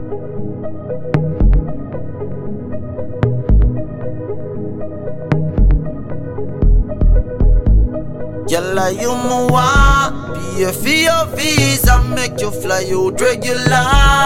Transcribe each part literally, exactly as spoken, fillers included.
Girl, you mo want pay for your visa, make you fly out regular.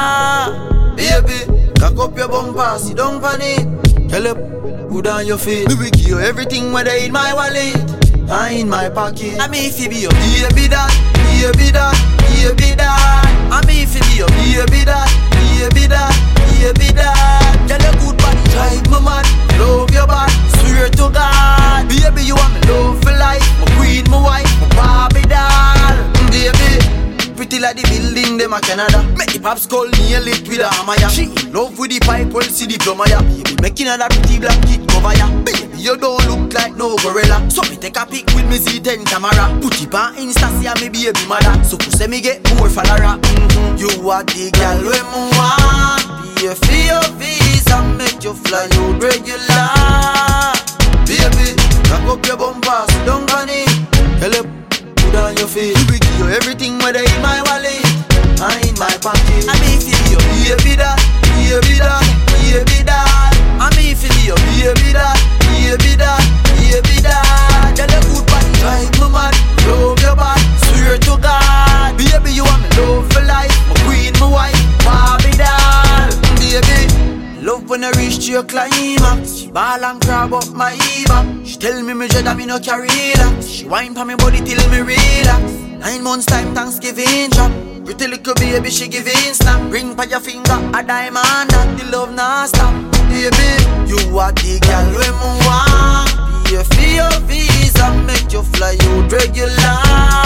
Baby, cock up your bumper, sit down on it. Tell you, put on your feet. We will give you everything whether in my wallet or in my pocket. I mean, if you be your baby that, baby that, baby that. I mean, if you be your baby that, baby that, baby that. Girl, your good body drive me mad, love your body, swear to God. Baby, you want me love for life, my queen, my wife, my Barbie doll. Baby, pretty like the building, them a Canada. Make the pops call me a lit with a hammer, ya. She in love with the pipe, well see the plumber, ya. Baby, making her that pretty black kid cover, ya. Baby, you don't look like no gorilla. So me take a pic with me Z ten camera. Put it on Insta, see me baby mother. So who say me get more follower? Mm-hmm. You are the girl when me want. Pay for your visa, make you fly out regular. Baby, cock up your bumper, sit down on it. Tell you, put on your feet. We will give you everything whether in my wallet or in my pocket. I mean, if you be your baby that, baby that, baby that. I mean, if you be your baby that, baby that, baby that. Girl, your good body drive me mad, love your body, swear to God. Baby, you want me love for life, my queen, my wife, Barbie doll. Baby, love when I reach to your climax. She ball and grab up my back. She tell me me dread that me no carry that. She whine pa me body till me relax. Nine months time Thanksgiving drop. Pretty little baby she giving snap. Ring pa your finger a diamond that the love nah stop. Baby, you are the girl when me want. Pay for your visa, make you fly out regular.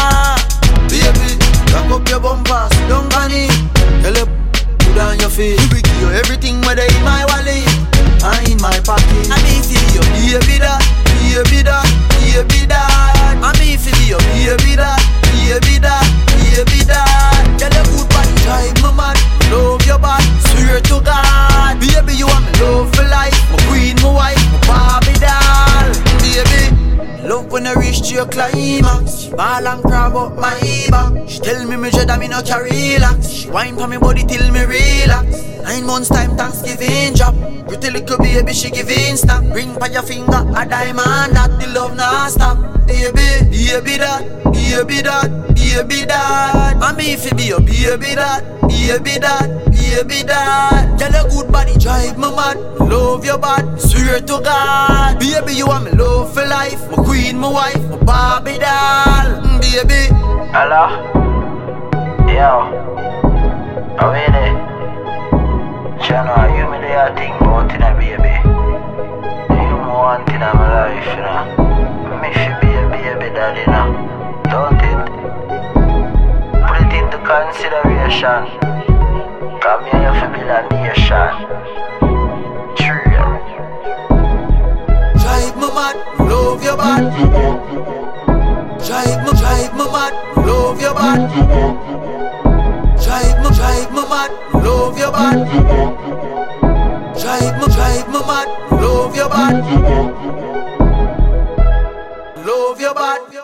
Baby, cock up your bumper, sit down on it. Tell you, put on your feet. We will give you everything whether in my wallet or in my pocket. I mean, if you be your baby that, baby that, baby that. I mean, if you be your baby that, baby that, baby that. Girl, your good body drive me mad, love your body, swear to God. Baby, you want me love for life, my queen, my wife, my Barbie doll. Baby, love when I reach to your climax. She ball and grab up my back. She tell me me dread that me no carry relax. She whine pa me body till me relax. Nine months time Thanksgiving drop. Pretty little baby she giving snap. Ring pa your finger a diamond that the love nah stop. Baby, baby that, baby that, baby that. I mean if you be your baby that, baby that, baby that. Girl, your good body drive me mad, love your body, swear to God. Baby, you want me love for life, my queen, my wife, my Barbie doll. Mm, baby. Hello? Yo, are we there? Channel, you me there think about it, baby. You want it in my life, you know. Me should be a baby daddy now, don't it? Put it into consideration. Come here, you feel be a nation. True. Drive me mad, love your body. Drive me, drive me mad, love your body. Drive me, drive me mad, love your body. Drive me, drive me mad, love your body. Love your body.